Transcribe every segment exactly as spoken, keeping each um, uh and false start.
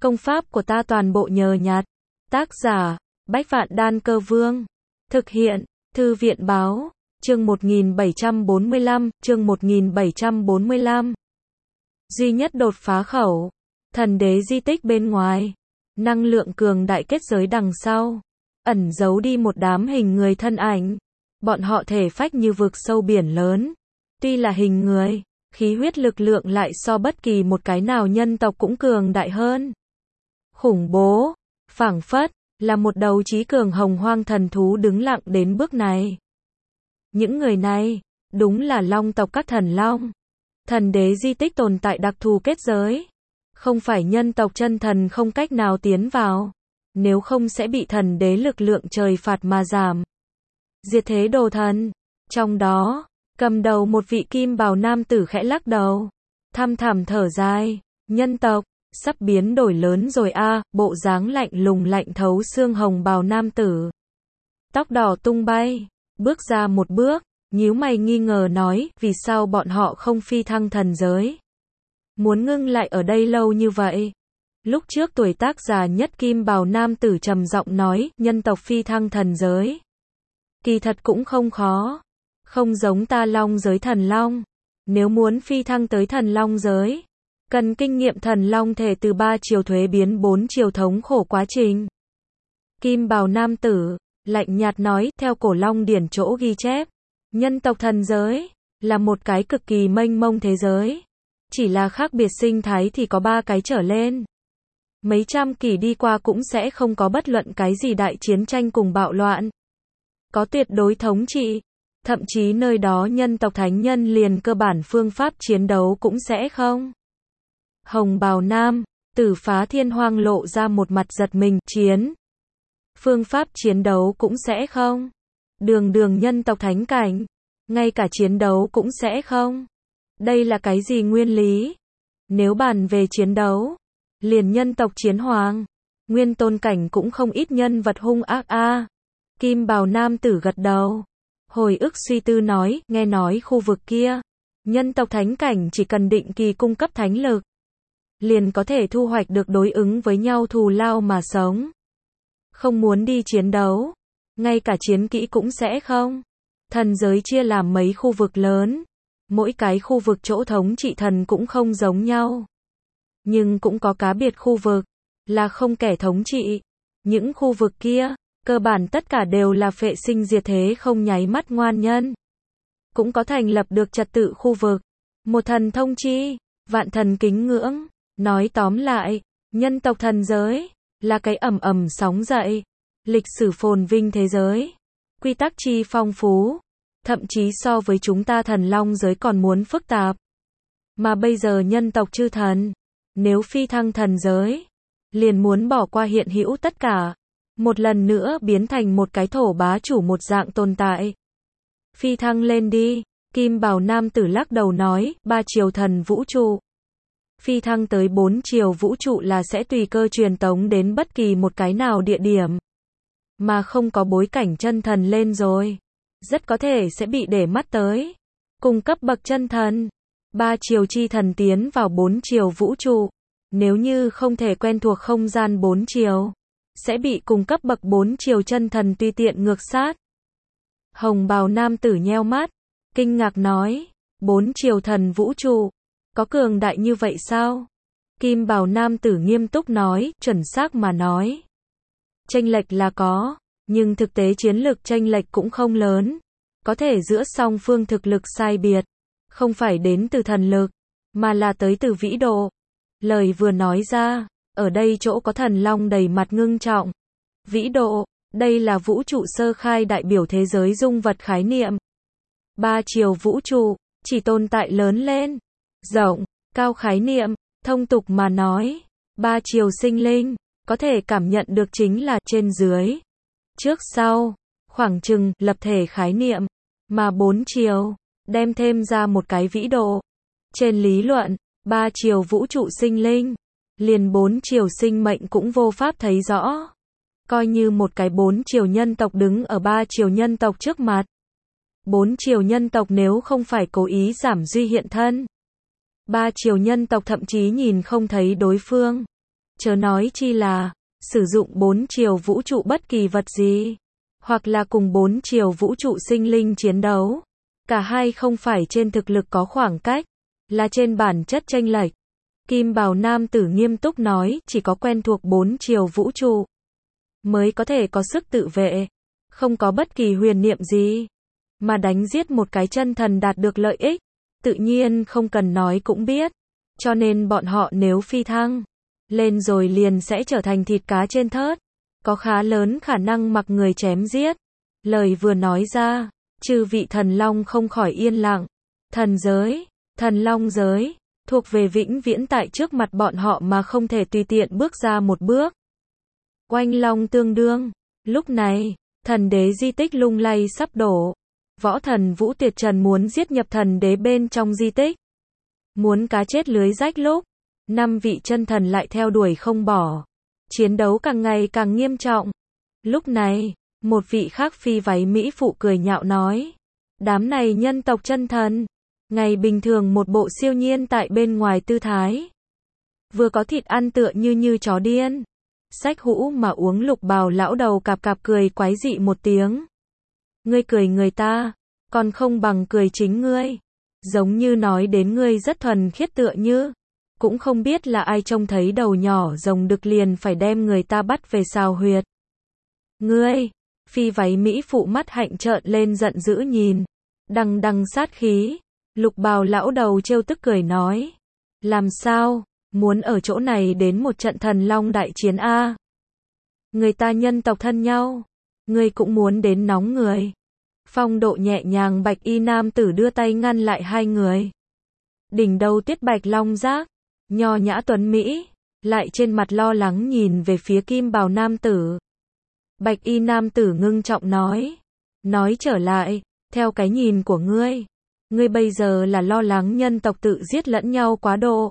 Công pháp của ta toàn bộ nhờ nhặt. Tác giả, Bách Vạn Đan Cơ Vương. Thực hiện, Thư viện Báo. Chương một nghìn bảy trăm bốn mươi lăm, chương một nghìn bảy trăm bốn mươi lăm. Duy nhất đột phá khẩu. Thần đế di tích bên ngoài. Năng lượng cường đại kết giới đằng sau. Ẩn giấu đi một đám hình người thân ảnh. Bọn họ thể phách như vực sâu biển lớn. Tuy là hình người, khí huyết lực lượng lại so bất kỳ một cái nào nhân tộc cũng cường đại hơn. Khủng bố, phảng phất, là một đầu trí cường hồng hoang thần thú đứng lặng đến bước này. Những người này, đúng là long tộc các thần long. Thần đế di tích tồn tại đặc thù kết giới. Không phải nhân tộc chân thần không cách nào tiến vào. Nếu không sẽ bị thần đế lực lượng trời phạt mà giảm. Diệt thế đồ thần. Trong đó, cầm đầu một vị kim bào nam tử khẽ lắc đầu. Thăm thẳm thở dài. Nhân tộc, sắp biến đổi lớn rồi a, bộ dáng lạnh lùng lạnh thấu xương hồng bào nam tử. Tóc đỏ tung bay, bước ra một bước, nhíu mày nghi ngờ nói, vì sao bọn họ không phi thăng thần giới? Muốn ngưng lại ở đây lâu như vậy? Lúc trước tuổi tác già nhất kim bào nam tử trầm giọng nói, nhân tộc phi thăng thần giới. Kỳ thật cũng không khó. Không giống ta long giới thần long. Nếu muốn phi thăng tới thần long giới, cần kinh nghiệm thần long thể từ ba chiều thuế biến bốn chiều thống khổ quá trình. Kim bào nam tử, lạnh nhạt nói, theo cổ long điển chỗ ghi chép, nhân tộc thần giới, là một cái cực kỳ mênh mông thế giới. Chỉ là khác biệt sinh thái thì có ba cái trở lên. Mấy trăm kỷ đi qua cũng sẽ không có bất luận cái gì đại chiến tranh cùng bạo loạn. Có tuyệt đối thống trị. Thậm chí nơi đó nhân tộc thánh nhân liền cơ bản phương pháp chiến đấu cũng sẽ không. Hồng bào nam, tử phá thiên hoang lộ ra một mặt giật mình, chiến. Phương pháp chiến đấu cũng sẽ không. Đường đường nhân tộc thánh cảnh. Ngay cả chiến đấu cũng sẽ không. Đây là cái gì nguyên lý? Nếu bàn về chiến đấu, liền nhân tộc chiến hoàng, nguyên tôn cảnh cũng không ít nhân vật hung ác a. Kim bào nam tử gật đầu. Hồi ức suy tư nói, nghe nói khu vực kia, nhân tộc thánh cảnh chỉ cần định kỳ cung cấp thánh lực, liền có thể thu hoạch được đối ứng với nhau thù lao mà sống. Không muốn đi chiến đấu, ngay cả chiến kỹ cũng sẽ không. Thần giới chia làm mấy khu vực lớn, mỗi cái khu vực chỗ thống trị thần cũng không giống nhau. Nhưng cũng có cá biệt khu vực, là không kẻ thống trị. Những khu vực kia, cơ bản tất cả đều là phệ sinh diệt thế không nháy mắt ngoan nhân. Cũng có thành lập được trật tự khu vực. Một thần thông chi, vạn thần kính ngưỡng. Nói tóm lại, nhân tộc thần giới, là cái ầm ầm sóng dậy. Lịch sử phồn vinh thế giới. Quy tắc chi phong phú. Thậm chí so với chúng ta thần long giới còn muốn phức tạp. Mà bây giờ nhân tộc chư thần, nếu phi thăng thần giới, liền muốn bỏ qua hiện hữu tất cả. Một lần nữa biến thành một cái thổ bá chủ một dạng tồn tại. Phi thăng lên đi, kim bào nam tử lắc đầu nói, ba chiều thần vũ trụ. Phi thăng tới bốn chiều vũ trụ là sẽ tùy cơ truyền tống đến bất kỳ một cái nào địa điểm. Mà không có bối cảnh chân thần lên rồi. Rất có thể sẽ bị để mắt tới. Cung cấp bậc chân thần. Ba chiều chi thần tiến vào bốn chiều vũ trụ. Nếu như không thể quen thuộc không gian bốn chiều, sẽ bị cung cấp bậc bốn chiều chân thần tùy tiện ngược sát. Hồng bào nam tử nheo mắt, kinh ngạc nói, bốn chiều thần vũ trụ, có cường đại như vậy sao? Kim bào nam tử nghiêm túc nói, chuẩn xác mà nói. Chênh lệch là có, nhưng thực tế chiến lược chênh lệch cũng không lớn. Có thể giữa song phương thực lực sai biệt, không phải đến từ thần lực, mà là tới từ vĩ độ. Lời vừa nói ra, ở đây chỗ có thần long đầy mặt ngưng trọng. Vĩ độ, đây là vũ trụ sơ khai đại biểu thế giới dung vật khái niệm. Ba chiều vũ trụ, chỉ tồn tại lớn lên, rộng, cao khái niệm, thông tục mà nói. Ba chiều sinh linh, có thể cảm nhận được chính là trên dưới, trước sau, khoảng chừng, lập thể khái niệm. Mà bốn chiều, đem thêm ra một cái vĩ độ. Trên lý luận, ba chiều vũ trụ sinh linh, liền bốn chiều sinh mệnh cũng vô pháp thấy rõ. Coi như một cái bốn chiều nhân tộc đứng ở ba chiều nhân tộc trước mặt. Bốn chiều nhân tộc nếu không phải cố ý giảm duy hiện thân, ba chiều nhân tộc thậm chí nhìn không thấy đối phương. chớ nói chi là sử dụng bốn chiều vũ trụ bất kỳ vật gì, hoặc là cùng bốn chiều vũ trụ sinh linh chiến đấu. Cả hai không phải trên thực lực có khoảng cách, là trên bản chất chênh lệch. Kim bào nam tử nghiêm túc nói, chỉ có quen thuộc bốn chiều vũ trụ mới có thể có sức tự vệ, không có bất kỳ huyền niệm gì, mà đánh giết một cái chân thần đạt được lợi ích, tự nhiên không cần nói cũng biết. Cho nên bọn họ nếu phi thăng lên rồi liền sẽ trở thành thịt cá trên thớt, có khá lớn khả năng mặc người chém giết. Lời vừa nói ra, chư vị thần long không khỏi yên lặng. Thần giới, thần long giới, thuộc về vĩnh viễn tại trước mặt bọn họ mà không thể tùy tiện bước ra một bước. Oanh long tương đương. Lúc này, thần đế di tích lung lay sắp đổ. Võ thần Vũ Tuyệt Trần muốn giết nhập thần đế bên trong di tích. Muốn cá chết lưới rách lúc, năm vị chân thần lại theo đuổi không bỏ. Chiến đấu càng ngày càng nghiêm trọng. Lúc này, một vị khác phi váy mỹ phụ cười nhạo nói. Đám này nhân tộc chân thần, ngày bình thường một bộ siêu nhiên tại bên ngoài tư thái. Vừa có thịt ăn tựa như như chó điên. Sách hũ mà uống lục bào lão đầu cạp cạp cười quái dị một tiếng. Ngươi cười người ta, còn không bằng cười chính ngươi. Giống như nói đến ngươi rất thuần khiết tựa như. Cũng không biết là ai trông thấy đầu nhỏ rồng đực liền phải đem người ta bắt về xào huyệt. Ngươi, phi váy mỹ phụ mắt hạnh trợn lên giận dữ nhìn. Đằng đằng sát khí. Lục bào lão đầu trêu tức cười nói. Làm sao, muốn ở chỗ này đến một trận thần long đại chiến a? Người ta nhân tộc thân nhau. Ngươi cũng muốn đến nóng người. Phong độ nhẹ nhàng bạch y nam tử đưa tay ngăn lại hai người. Đỉnh đầu tiết bạch long giác, nho nhã tuấn Mỹ, lại trên mặt lo lắng nhìn về phía kim bào nam tử. Bạch y nam tử ngưng trọng nói. Nói trở lại, theo cái nhìn của ngươi, ngươi bây giờ là lo lắng nhân tộc tự giết lẫn nhau quá độ,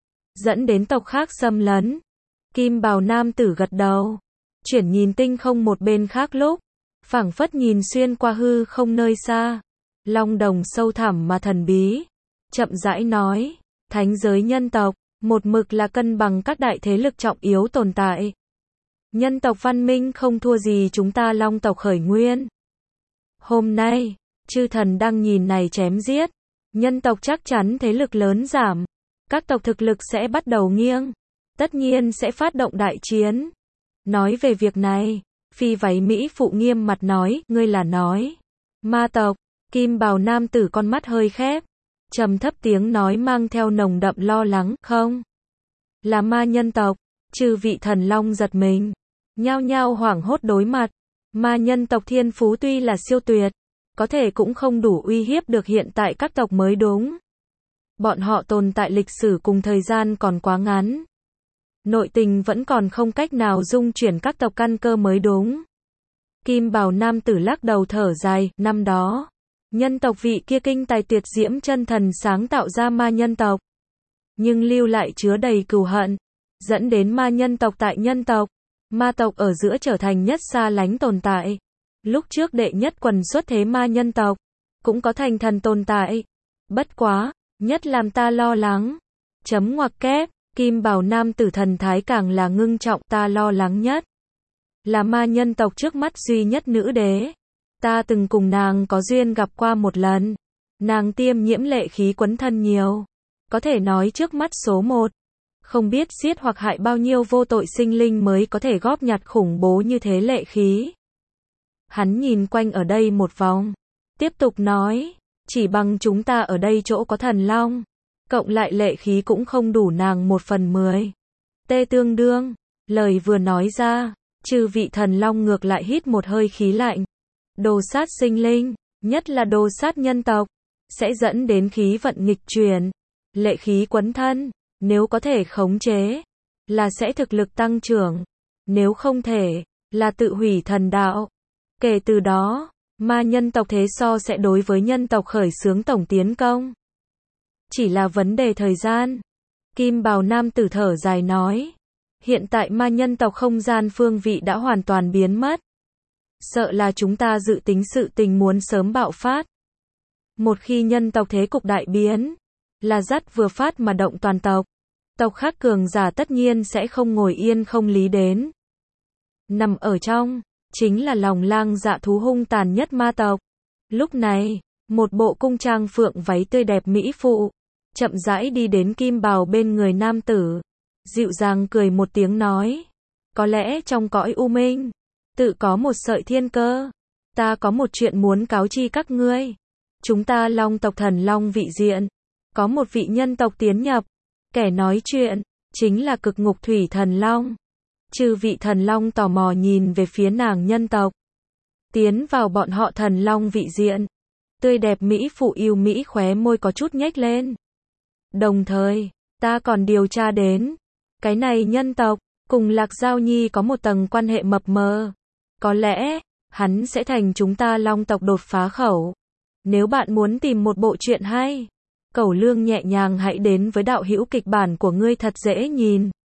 dẫn đến tộc khác xâm lấn. Kim bào nam tử gật đầu, chuyển nhìn tinh không một bên khác lúc, phảng phất nhìn xuyên qua hư không nơi xa. Long đồng sâu thẳm mà thần bí, chậm rãi nói, thánh giới nhân tộc, một mực là cân bằng các đại thế lực trọng yếu tồn tại. Nhân tộc văn minh không thua gì chúng ta long tộc khởi nguyên. Hôm nay, chư thần đang nhìn này chém giết, nhân tộc chắc chắn thế lực lớn giảm, các tộc thực lực sẽ bắt đầu nghiêng, tất nhiên sẽ phát động đại chiến. Nói về việc này, phi váy mỹ phụ nghiêm mặt nói, ngươi là nói ma tộc. Kim bào nam tử con mắt hơi khép, trầm thấp tiếng nói mang theo nồng đậm lo lắng, không, là ma nhân tộc. Chư vị thần long giật mình, nhao nhao hoảng hốt đối mặt. Ma nhân tộc thiên phú tuy là siêu tuyệt, có thể cũng không đủ uy hiếp được hiện tại các tộc mới đúng. Bọn họ tồn tại lịch sử cùng thời gian còn quá ngắn. Nội tình vẫn còn không cách nào dung chuyển các tộc căn cơ mới đúng. Kim bào nam tử lắc đầu thở dài, năm đó, nhân tộc vị kia kinh tài tuyệt diễm chân thần sáng tạo ra ma nhân tộc. Nhưng lưu lại chứa đầy cừu hận, dẫn đến ma nhân tộc tại nhân tộc, ma tộc ở giữa trở thành nhất xa lánh tồn tại. Lúc trước đệ nhất quần xuất thế ma nhân tộc, cũng có thành thần tồn tại. Bất quá, nhất làm ta lo lắng. Chấm ngoặc kép, kim bào nam tử thần thái càng là ngưng trọng, ta lo lắng nhất là ma nhân tộc trước mắt duy nhất nữ đế. Ta từng cùng nàng có duyên gặp qua một lần. Nàng tiêm nhiễm lệ khí quấn thân nhiều. Có thể nói trước mắt số một. Không biết giết hoặc hại bao nhiêu vô tội sinh linh mới có thể góp nhặt khủng bố như thế lệ khí. Hắn nhìn quanh ở đây một vòng, tiếp tục nói, chỉ bằng chúng ta ở đây chỗ có thần long, cộng lại lệ khí cũng không đủ nàng một phần mười. Tê tương đương, lời vừa nói ra, chư vị thần long ngược lại hít một hơi khí lạnh. Đồ sát sinh linh, nhất là đồ sát nhân tộc, sẽ dẫn đến khí vận nghịch chuyển, lệ khí quấn thân. Nếu có thể khống chế, là sẽ thực lực tăng trưởng. Nếu không thể, là tự hủy thần đạo. Kể từ đó, ma nhân tộc thế so sẽ đối với nhân tộc khởi xướng tổng tiến công. Chỉ là vấn đề thời gian. Kim bào nam tử thở dài nói. Hiện tại ma nhân tộc không gian phương vị đã hoàn toàn biến mất. Sợ là chúng ta dự tính sự tình muốn sớm bạo phát. Một khi nhân tộc thế cục đại biến, là dắt vừa phát mà động toàn tộc. Tộc khác cường giả tất nhiên sẽ không ngồi yên không lý đến. Nằm ở trong, chính là lòng lang dạ thú hung tàn nhất ma tộc. Lúc này, một bộ cung trang phượng váy tươi đẹp mỹ phụ, chậm rãi đi đến kim bào bên người nam tử, dịu dàng cười một tiếng nói, có lẽ trong cõi u minh, tự có một sợi thiên cơ, ta có một chuyện muốn cáo chi các ngươi. Chúng ta Long tộc Thần Long vị diện, có một vị nhân tộc tiến nhập, kẻ nói chuyện, chính là Cực Ngục Thủy Thần Long. Chư vị Thần Long tò mò nhìn về phía nàng nhân tộc. Tiến vào bọn họ Thần Long vị diện. Tươi đẹp mỹ phụ yêu mỹ khóe môi có chút nhếch lên. Đồng thời, ta còn điều tra đến, cái này nhân tộc, cùng Lạc Giao Nhi có một tầng quan hệ mập mờ. Có lẽ, hắn sẽ thành chúng ta Long tộc đột phá khẩu. Nếu bạn muốn tìm một bộ truyện hay, Cẩu Lương nhẹ nhàng hãy đến với đạo hữu kịch bản của ngươi thật dễ nhìn.